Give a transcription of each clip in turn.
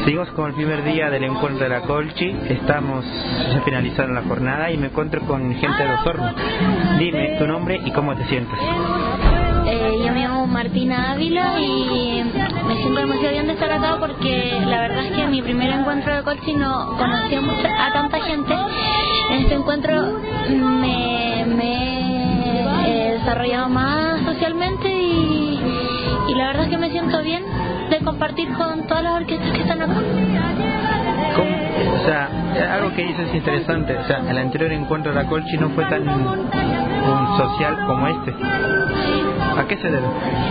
Seguimos con el primer día del encuentro de la Colchi. Estamos ya finalizando la jornada y me encuentro con gente de Osorno. Dime tu nombre y cómo te sientes. Yo me llamo Martina Ávila y me siento demasiado bien de estar acá porque la verdad es que en mi primer encuentro de Colchi no conocía a tanta gente. En este encuentro me he desarrollado más socialmente y la verdad es que me siento bien de compartir con todas las orquestas que están acá. O sea, algo que dices es interesante. O sea, el anterior encuentro de la Colchi no fue tan social como este. ¿A qué se debe?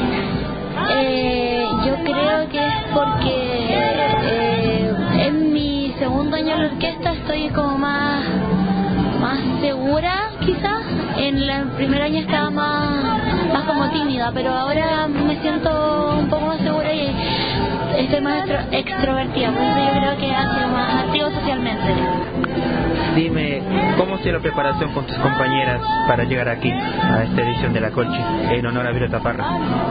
Yo creo que es porque en mi segundo año en la orquesta estoy como más segura quizás. En el primer año estaba más como tímida, pero ahora me siento un poco más segura y estoy más extrovertida, por eso yo creo que ha sido más activo socialmente. Dime, ¿cómo ha sido la preparación con tus compañeras para llegar aquí, a esta edición de la Colchi, en honor a Violeta Parra?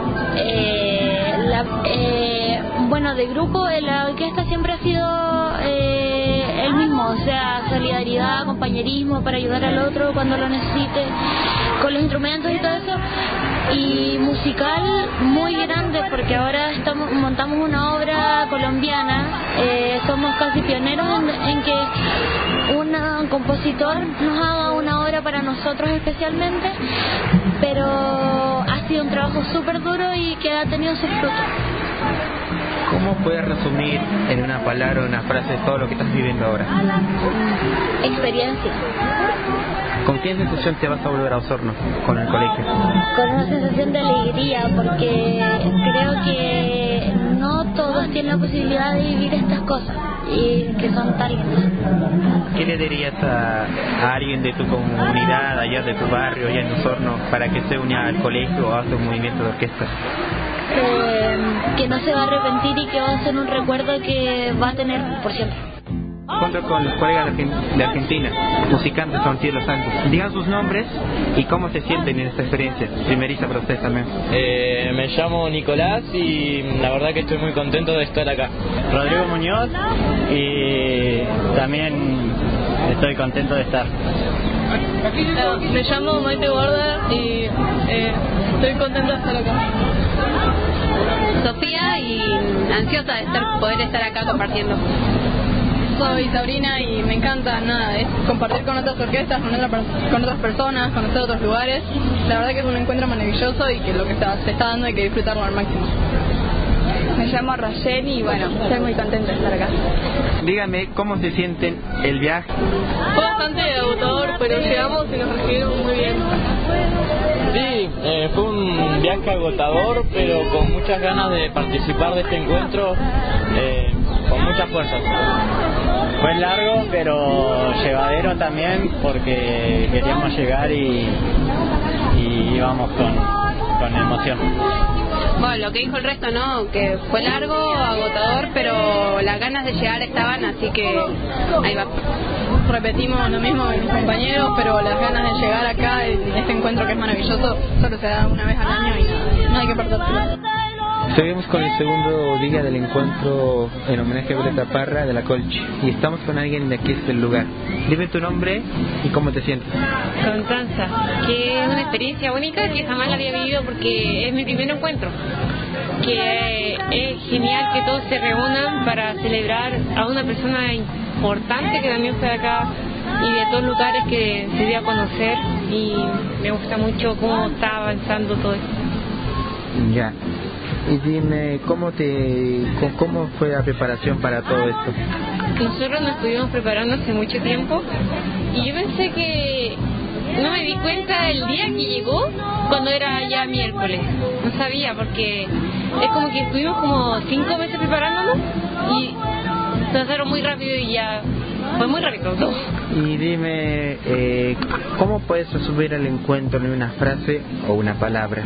Bueno, de grupo, la orquesta siempre ha sido el mismo, o sea, solidaridad, compañerismo para ayudar al otro cuando lo necesite, con los instrumentos y todo eso. Y musical muy grande porque ahora montamos una obra colombiana, somos casi pioneros en que un compositor nos haga una obra para nosotros especialmente, pero ha sido un trabajo súper duro y que ha tenido sus frutos. ¿Cómo puedes resumir en una palabra o una frase todo lo que estás viviendo ahora? Experiencia. ¿Con qué sensación te vas a volver a Osorno con el colegio? Con una sensación de alegría, porque creo que no todos tienen la posibilidad de vivir estas cosas y que son tan lindas. ¿Qué le dirías a alguien de tu comunidad, allá de tu barrio, allá en Osorno, para que se una al colegio o haga un movimiento de orquesta? Que no se va a arrepentir y que va a ser un recuerdo que va a tener por siempre. Junto con los colegas de Argentina, musicantes con Cielo Santos. Digan sus nombres y cómo se sienten en esta experiencia primeriza para ustedes también. Me llamo Nicolás y la verdad que estoy muy contento de estar acá. Rodrigo Muñoz y también estoy contento de estar. Me llamo Maite Borda y estoy contenta de estar acá. Sofía y ansiosa de poder estar acá compartiendo. Soy Sabrina y me encanta, es compartir con otras orquestas, con otras personas, conocer otros lugares. La verdad que es un encuentro maravilloso y que lo que se está dando hay que disfrutarlo al máximo. Me llamo Rayel y bueno, estoy muy contenta de estar acá. Díganme cómo se sienten el viaje. Fue bastante agotador, pero llegamos y nos recibieron muy bien. Sí, fue un viaje agotador, pero con muchas ganas de participar de este encuentro, con muchas fuerzas. Fue largo, pero llevadero también, porque queríamos llegar y íbamos con emoción. Bueno, lo que dijo el resto, ¿no? Que fue largo, agotador, pero las ganas de llegar estaban, así que ahí va. Repetimos lo mismo que mis compañeros, pero las ganas de llegar acá en este encuentro que es maravilloso solo se da una vez al año y no hay que perderlo. Seguimos con el segundo día del encuentro en homenaje a Violeta Parra de la Colchi y estamos con alguien de aquí del lugar. Dime tu nombre y cómo te sientes. Constanza, que es una experiencia única que jamás la había vivido porque es mi primer encuentro. Que es genial que todos se reúnan para celebrar a una persona importante que también fue de acá y de todos lugares que se dio a conocer, y me gusta mucho cómo está avanzando todo esto. Ya. Y dime, ¿cómo fue la preparación para todo esto? Nosotros nos estuvimos preparando hace mucho tiempo y yo pensé que no me di cuenta el día que llegó cuando era ya miércoles. No sabía porque es como que estuvimos como 5 meses preparándonos y se pasaron muy rápido y ya fue muy rápido todo. Y dime, ¿cómo puedes resumir el encuentro en una frase o una palabra?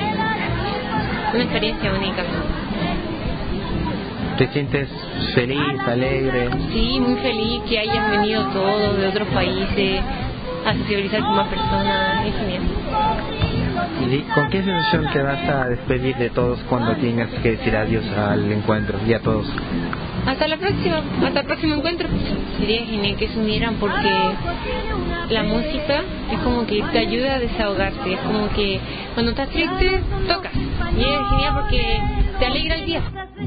Una experiencia única. ¿Te sientes feliz, alegre? Sí, muy feliz que hayan venido todos de otros países a sociabilizar con más personas. Es genial. ¿Y con qué sensación te vas a despedir de todos cuando tengas que decir adiós al encuentro y a todos? Hasta el próximo encuentro. Sería genial que se unieran porque la música es como que te ayuda a desahogarte, es como que cuando estás triste tocas y es genial porque te alegra el día.